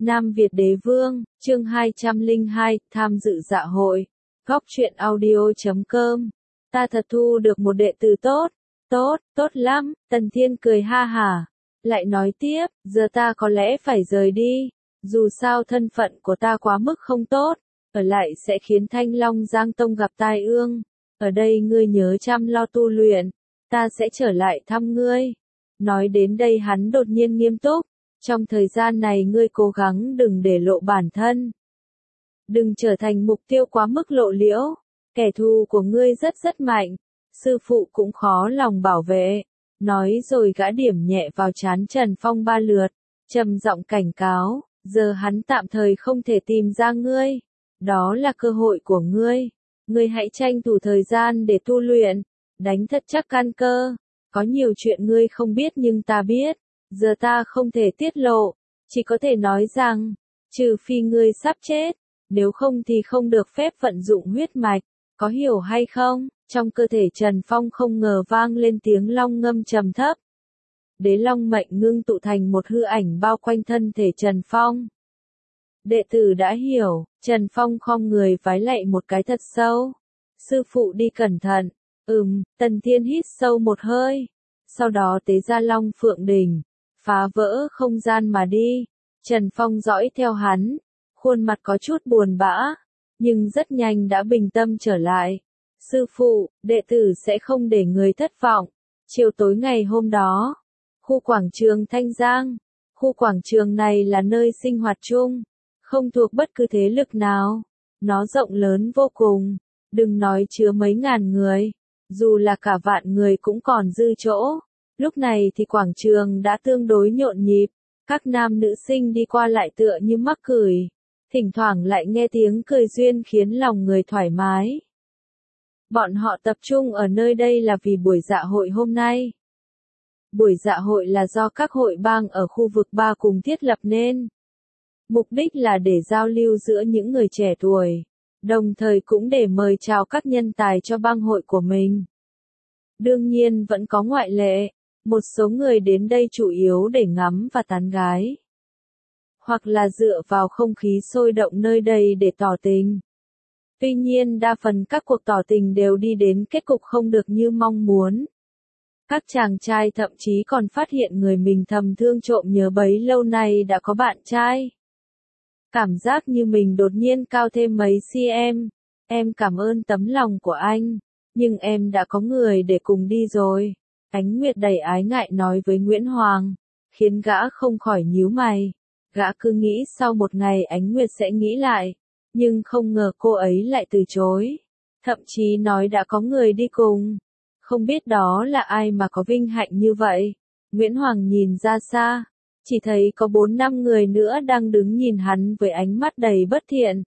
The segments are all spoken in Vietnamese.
Nam Việt Đế Vương, chương 202, tham dự dạ hội. Góc truyện audio.com. Ta thật thu được một đệ tử tốt. Tốt lắm, Tần Thiên cười ha hả. Lại nói tiếp, giờ ta có lẽ phải rời đi. Dù sao thân phận của ta quá mức không tốt, ở lại sẽ khiến Thanh Long Giang Tông gặp tai ương. Ở đây ngươi nhớ chăm lo tu luyện, ta sẽ trở lại thăm ngươi. Nói đến đây hắn đột nhiên nghiêm túc. Trong thời gian này ngươi cố gắng đừng để lộ bản thân. Đừng trở thành mục tiêu quá mức lộ liễu. Kẻ thù của ngươi rất mạnh. Sư phụ cũng khó lòng bảo vệ. Nói rồi gã điểm nhẹ vào trán Trần Phong 3 lượt. Trầm giọng cảnh cáo. Giờ hắn tạm thời không thể tìm ra ngươi. Đó là cơ hội của ngươi. Ngươi hãy tranh thủ thời gian để tu luyện. Đánh thật chắc căn cơ. Có nhiều chuyện ngươi không biết nhưng ta biết. Giờ ta không thể tiết lộ, chỉ có thể nói rằng, trừ phi ngươi sắp chết, nếu không thì không được phép vận dụng huyết mạch, có hiểu hay không? Trong cơ thể Trần Phong không ngờ vang lên tiếng long ngâm trầm thấp. Đế long mệnh ngưng tụ thành một hư ảnh bao quanh thân thể Trần Phong. Đệ tử đã hiểu, Trần Phong khom người vái lạy một cái thật sâu. Sư phụ đi cẩn thận. Tần Thiên hít sâu một hơi. Sau đó tế ra Long Phượng Đỉnh. Phá vỡ không gian mà đi. Trần Phong dõi theo hắn. Khuôn mặt có chút buồn bã. Nhưng rất nhanh đã bình tâm trở lại. Sư phụ, đệ tử sẽ không để người thất vọng. Chiều tối ngày hôm đó. Khu quảng trường Thanh Giang. Khu quảng trường này là nơi sinh hoạt chung. Không thuộc bất cứ thế lực nào. Nó rộng lớn vô cùng. Đừng nói chứa mấy ngàn người. Dù là cả vạn người cũng còn dư chỗ. Lúc này thì quảng trường đã tương đối nhộn nhịp, các nam nữ sinh đi qua lại tựa như mắc cười, thỉnh thoảng lại nghe tiếng cười duyên khiến lòng người thoải mái. Bọn họ tập trung ở nơi đây là vì buổi dạ hội hôm nay. Buổi dạ hội là do các hội bang ở khu vực 3 cùng thiết lập nên. Mục đích là để giao lưu giữa những người trẻ tuổi, đồng thời cũng để mời chào các nhân tài cho bang hội của mình. Đương nhiên vẫn có ngoại lệ. Một số người đến đây chủ yếu để ngắm và tán gái. Hoặc là dựa vào không khí sôi động nơi đây để tỏ tình. Tuy nhiên đa phần các cuộc tỏ tình đều đi đến kết cục không được như mong muốn. Các chàng trai thậm chí còn phát hiện người mình thầm thương trộm nhớ bấy lâu nay đã có bạn trai. Cảm giác như mình đột nhiên cao thêm mấy cm. Em cảm ơn tấm lòng của anh, nhưng em đã có người để cùng đi rồi. Ánh Nguyệt đầy ái ngại nói với Nguyễn Hoàng, khiến gã không khỏi nhíu mày. Gã cứ nghĩ sau một ngày Ánh Nguyệt sẽ nghĩ lại, nhưng không ngờ cô ấy lại từ chối. Thậm chí nói đã có người đi cùng. Không biết đó là ai mà có vinh hạnh như vậy. Nguyễn Hoàng nhìn ra xa, chỉ thấy có 4-5 người nữa đang đứng nhìn hắn với ánh mắt đầy bất thiện.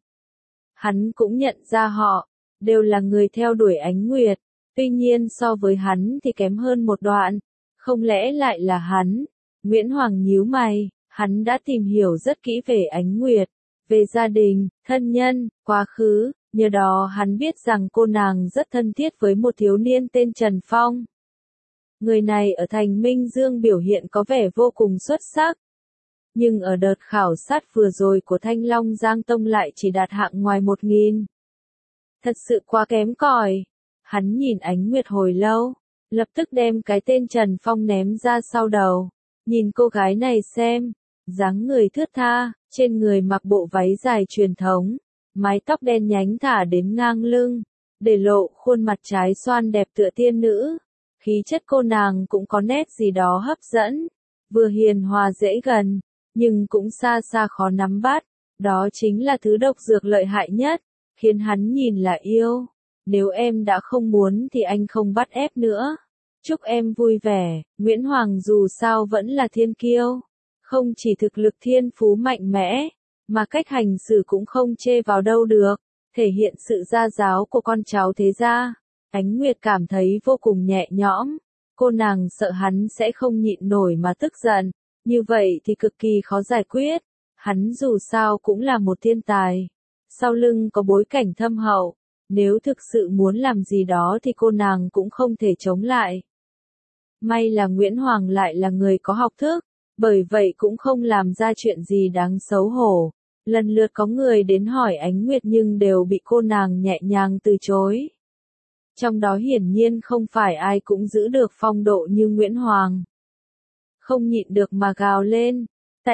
Hắn cũng nhận ra họ, đều là người theo đuổi Ánh Nguyệt. Tuy nhiên so với hắn thì kém hơn một đoạn. Không lẽ lại là hắn? Nguyễn Hoàng nhíu mày, hắn đã tìm hiểu rất kỹ về Ánh Nguyệt, về gia đình, thân nhân, quá khứ, nhờ đó hắn biết rằng cô nàng rất thân thiết với một thiếu niên tên Trần Phong. Người này ở thành Minh Dương biểu hiện có vẻ vô cùng xuất sắc. Nhưng ở đợt khảo sát vừa rồi của Thanh Long Giang Tông lại chỉ đạt hạng ngoài 1000. Thật sự quá kém cỏi. Hắn nhìn Ánh Nguyệt hồi lâu, lập tức đem cái tên Trần Phong ném ra sau đầu. Nhìn cô gái này xem, dáng người thướt tha, trên người mặc bộ váy dài truyền thống, mái tóc đen nhánh thả đến ngang lưng, để lộ khuôn mặt trái xoan đẹp tựa tiên nữ. Khí chất cô nàng cũng có nét gì đó hấp dẫn, vừa hiền hòa dễ gần, nhưng cũng xa xa khó nắm bắt. Đó chính là thứ độc dược lợi hại nhất, khiến hắn nhìn là yêu. Nếu em đã không muốn thì anh không bắt ép nữa. Chúc em vui vẻ. Nguyễn Hoàng dù sao vẫn là thiên kiêu. Không chỉ thực lực thiên phú mạnh mẽ, mà cách hành xử cũng không chê vào đâu được. Thể hiện sự gia giáo của con cháu thế gia. Ánh Nguyệt cảm thấy vô cùng nhẹ nhõm. Cô nàng sợ hắn sẽ không nhịn nổi mà tức giận. Như vậy thì cực kỳ khó giải quyết. Hắn dù sao cũng là một thiên tài. Sau lưng có bối cảnh thâm hậu. Nếu thực sự muốn làm gì đó thì cô nàng cũng không thể chống lại. May là Nguyễn Hoàng lại là người có học thức, Bởi vậy cũng không làm ra chuyện gì đáng xấu hổ. Lần lượt có người đến hỏi Ánh Nguyệt nhưng đều bị cô nàng nhẹ nhàng từ chối. Trong đó hiển nhiên không phải ai cũng giữ được phong độ như Nguyễn Hoàng. Không nhịn được mà gào lên.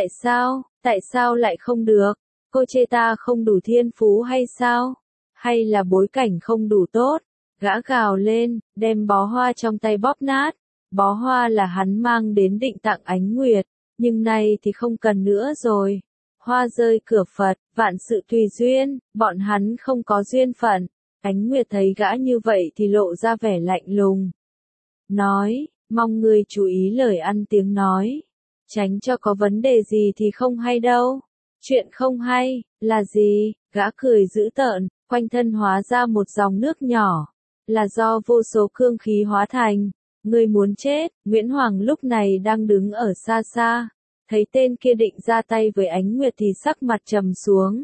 Tại sao lại không được? Cô chê ta không đủ thiên phú hay sao? Hay là bối cảnh không đủ tốt? Gã gào lên, đem bó hoa trong tay bóp nát. Bó hoa là hắn mang đến định tặng Ánh Nguyệt, nhưng nay thì không cần nữa rồi. Hoa rơi cửa Phật, vạn sự tùy duyên, bọn hắn không có duyên phận. Ánh Nguyệt thấy gã như vậy thì lộ ra vẻ lạnh lùng. Nói, mong ngươi chú ý lời ăn tiếng nói. Tránh cho có vấn đề gì thì không hay đâu. Chuyện không hay, là gì? Gã cười dữ tợn, quanh thân hóa ra một dòng nước nhỏ. Là do vô số cương khí hóa thành. Ngươi muốn chết, Nguyễn Hoàng lúc này đang đứng ở xa xa. Thấy tên kia định ra tay với Ánh Nguyệt thì sắc mặt trầm xuống.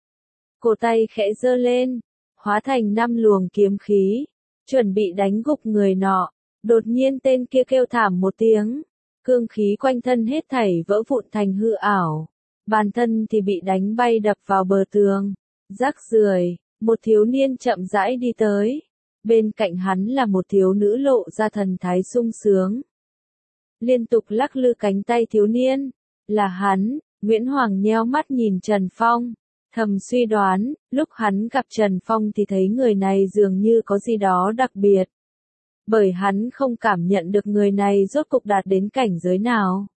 Cổ tay khẽ giơ lên, hóa thành 5 luồng kiếm khí, chuẩn bị đánh gục người nọ. Đột nhiên tên kia kêu thảm một tiếng, cương khí quanh thân hết thảy vỡ vụn thành hư ảo. Bản thân thì bị đánh bay đập vào bờ tường. Rác rưởi, một thiếu niên chậm rãi đi tới. Bên cạnh hắn là một thiếu nữ lộ ra thần thái sung sướng. Liên tục lắc lư cánh tay thiếu niên. Là hắn. Nguyễn Hoàng nheo mắt nhìn Trần Phong. Thầm suy đoán, lúc hắn gặp Trần Phong thì thấy người này dường như có gì đó đặc biệt. Bởi hắn không cảm nhận được người này rốt cục đạt đến cảnh giới nào.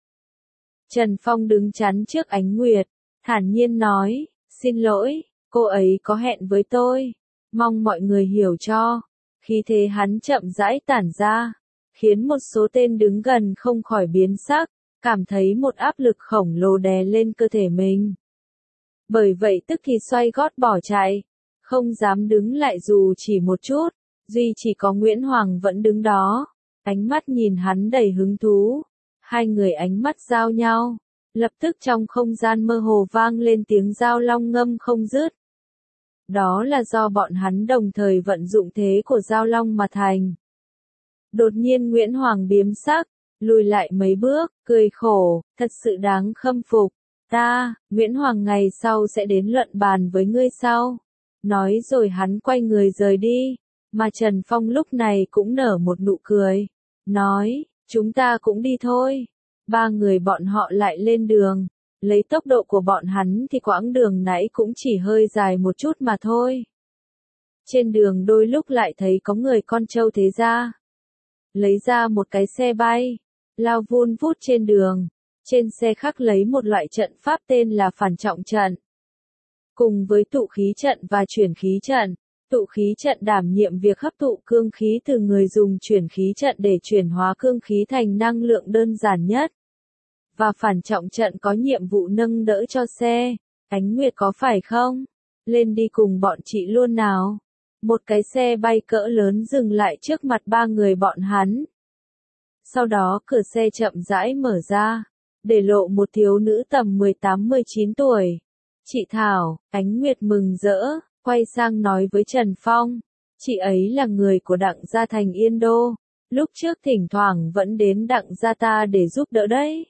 Trần Phong đứng chắn trước Ánh Nguyệt, thản nhiên nói, xin lỗi, cô ấy có hẹn với tôi. Mong mọi người hiểu cho. Khí thế hắn chậm rãi tản ra, khiến một số tên đứng gần không khỏi biến sắc, cảm thấy một áp lực khổng lồ đè lên cơ thể mình. Bởi vậy tức thì xoay gót bỏ chạy, không dám đứng lại dù chỉ một chút, duy chỉ có Nguyễn Hoàng vẫn đứng đó, ánh mắt nhìn hắn đầy hứng thú. Hai người ánh mắt giao nhau, lập tức trong không gian mơ hồ vang lên tiếng giao long ngâm không dứt. Đó là do bọn hắn đồng thời vận dụng thế của giao long mà thành. Đột nhiên Nguyễn Hoàng biếm sắc, lùi lại mấy bước, cười khổ, thật sự đáng khâm phục. Nguyễn Hoàng ngày sau sẽ đến luận bàn với ngươi sau. Nói rồi hắn quay người rời đi, mà Trần Phong lúc này cũng nở một nụ cười. Nói, chúng ta cũng đi thôi. Ba người bọn họ lại lên đường. Lấy tốc độ của bọn hắn thì quãng đường nãy cũng chỉ hơi dài một chút mà thôi. Trên đường đôi lúc lại thấy có người con trâu thế gia. Lấy ra một cái xe bay, lao vun vút trên đường. Trên xe khắc lấy một loại trận pháp tên là phản trọng trận. Cùng với tụ khí trận và chuyển khí trận, tụ khí trận đảm nhiệm việc hấp thụ cương khí từ người dùng chuyển khí trận để chuyển hóa cương khí thành năng lượng đơn giản nhất. Và phản trọng trận có nhiệm vụ nâng đỡ cho xe. Ánh Nguyệt có phải không? Lên đi cùng bọn chị luôn nào. Một cái xe bay cỡ lớn dừng lại trước mặt ba người bọn hắn. Sau đó cửa xe chậm rãi mở ra, để lộ một thiếu nữ tầm 18-19 tuổi. Chị Thảo, Ánh Nguyệt mừng rỡ, quay sang nói với Trần Phong. Chị ấy là người của Đặng Gia Thành Yên Đô. Lúc trước thỉnh thoảng vẫn đến Đặng Gia ta để giúp đỡ đấy.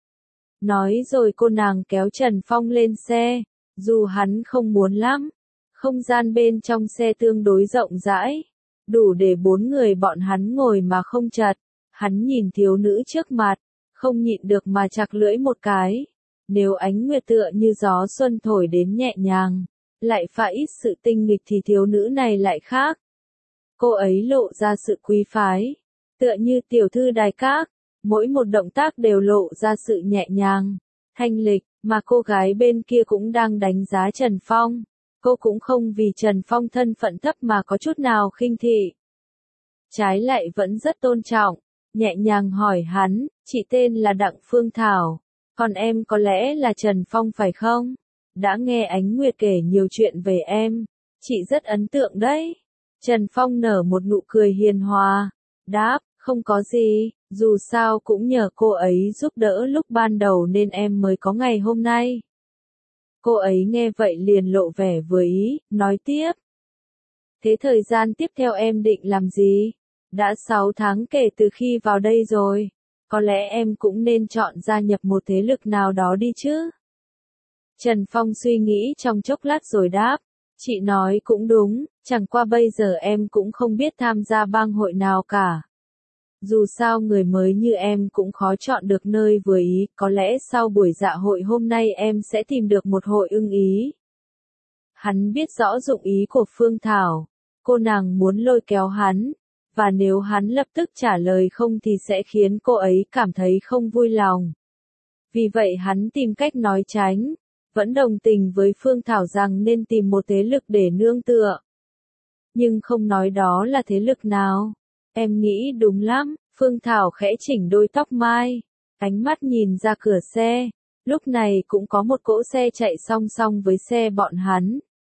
Nói rồi cô nàng kéo Trần Phong lên xe, dù hắn không muốn lắm. Không gian bên trong xe tương đối rộng rãi, đủ để 4 người bọn hắn ngồi mà không chật. Hắn nhìn thiếu nữ trước mặt, không nhịn được mà chặt lưỡi một cái. Nếu Ánh Nguyệt tựa như gió xuân thổi đến nhẹ nhàng, lại pha ít sự tinh nghịch thì thiếu nữ này lại khác. Cô ấy lộ ra sự quý phái, tựa như tiểu thư đài các, mỗi một động tác đều lộ ra sự nhẹ nhàng, thanh lịch, mà cô gái bên kia cũng đang đánh giá Trần Phong. Cô cũng không vì Trần Phong thân phận thấp mà có chút nào khinh thị. Trái lại vẫn rất tôn trọng, nhẹ nhàng hỏi hắn, chị tên là Đặng Phương Thảo, còn em có lẽ là Trần Phong phải không? Đã nghe Ánh Nguyệt kể nhiều chuyện về em, chị rất ấn tượng đấy. Trần Phong nở một nụ cười hiền hòa, đáp, không có gì, dù sao cũng nhờ cô ấy giúp đỡ lúc ban đầu nên em mới có ngày hôm nay. Cô ấy nghe vậy liền lộ vẻ vừa ý, nói tiếp. Thế thời gian tiếp theo em định làm gì? Đã 6 tháng kể từ khi vào đây rồi. có lẽ em cũng nên chọn gia nhập một thế lực nào đó đi chứ. Trần Phong suy nghĩ trong chốc lát rồi đáp, chị nói cũng đúng, chẳng qua bây giờ em cũng không biết tham gia bang hội nào cả. Dù sao người mới như em cũng khó chọn được nơi vừa ý, có lẽ sau buổi dạ hội hôm nay em sẽ tìm được một hội ưng ý. Hắn biết rõ dụng ý của Phương Thảo, cô nàng muốn lôi kéo hắn, và nếu hắn lập tức trả lời không thì sẽ khiến cô ấy cảm thấy không vui lòng. Vì vậy hắn tìm cách nói tránh, vẫn đồng tình với Phương Thảo rằng nên tìm một thế lực để nương tựa. Nhưng không nói đó là thế lực nào. Em nghĩ đúng lắm, Phương Thảo khẽ chỉnh đôi tóc mai, ánh mắt nhìn ra cửa xe, lúc này cũng có một cỗ xe chạy song song với xe bọn hắn.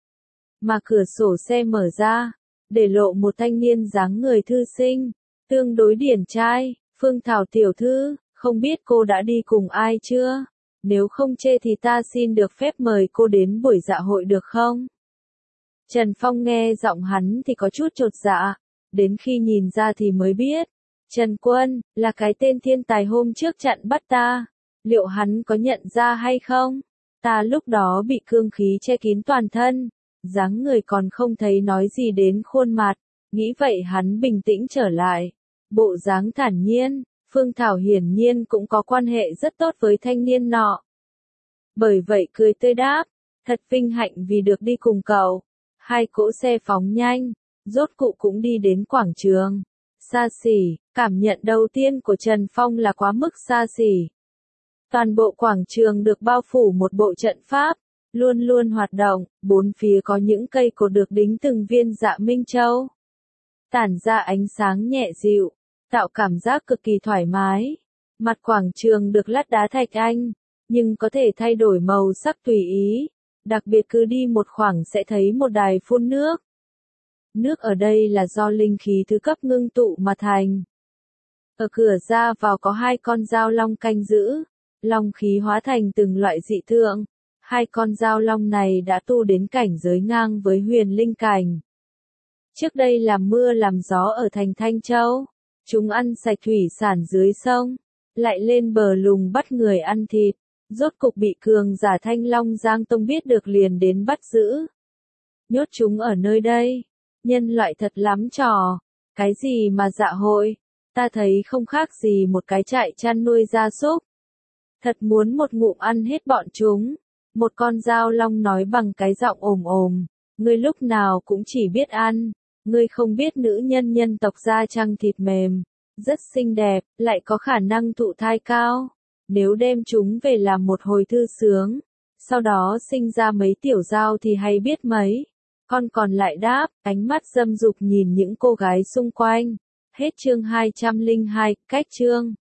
Mà cửa sổ xe mở ra, để lộ một thanh niên dáng người thư sinh, tương đối điển trai. Phương Thảo tiểu thư, không biết cô đã đi cùng ai chưa? Nếu không chê thì ta xin được phép mời cô đến buổi dạ hội được không? Trần Phong nghe giọng hắn thì có chút chột dạ, đến khi nhìn ra thì mới biết. Trần Quân, là cái tên thiên tài hôm trước chặn bắt ta. Liệu hắn có nhận ra hay không? Ta lúc đó bị cương khí che kín toàn thân, dáng người còn không thấy nói gì đến khuôn mặt. Nghĩ vậy hắn bình tĩnh trở lại. Bộ dáng thản nhiên, Phương Thảo hiển nhiên cũng có quan hệ rất tốt với thanh niên nọ. Bởi vậy cười tươi đáp, thật vinh hạnh vì được đi cùng cậu. Hai cỗ xe phóng nhanh, rốt cuộc cũng đi đến quảng trường. Xa xỉ, cảm nhận đầu tiên của Trần Phong là quá mức xa xỉ. Toàn bộ quảng trường được bao phủ một bộ trận pháp, luôn luôn hoạt động, bốn phía có những cây cột được đính từng viên dạ minh châu. Tản ra ánh sáng nhẹ dịu, tạo cảm giác cực kỳ thoải mái. Mặt quảng trường được lát đá thạch anh, nhưng có thể thay đổi màu sắc tùy ý. Đặc biệt cứ đi một khoảng sẽ thấy một đài phun nước. Nước ở đây là do linh khí thứ cấp ngưng tụ mà thành. Ở cửa ra vào có hai con dao long canh giữ, long khí hóa thành từng loại dị tượng. Hai con dao long này đã tu đến cảnh giới ngang với huyền linh cảnh. Trước đây làm mưa làm gió ở thành Thanh Châu, chúng ăn sạch thủy sản dưới sông, lại lên bờ lùng bắt người ăn thịt. Rốt cục bị cường giả Thanh Long Giang Tông biết được liền đến bắt giữ. Nhốt chúng ở nơi đây. Nhân loại thật lắm trò. Cái gì mà dạ hội? Ta thấy không khác gì một cái trại chăn nuôi gia súc. Thật muốn một ngụm ăn hết bọn chúng. Một con dao long nói bằng cái giọng ồm ồm. Ngươi lúc nào cũng chỉ biết ăn. Ngươi không biết nữ nhân nhân tộc da trắng thịt mềm. Rất xinh đẹp, lại có khả năng thụ thai cao. Nếu đem chúng về làm một hồi thư sướng, sau đó sinh ra mấy tiểu dao thì hay biết mấy. Con còn lại đáp, ánh mắt dâm dục nhìn những cô gái xung quanh. Hết chương 202, cách chương.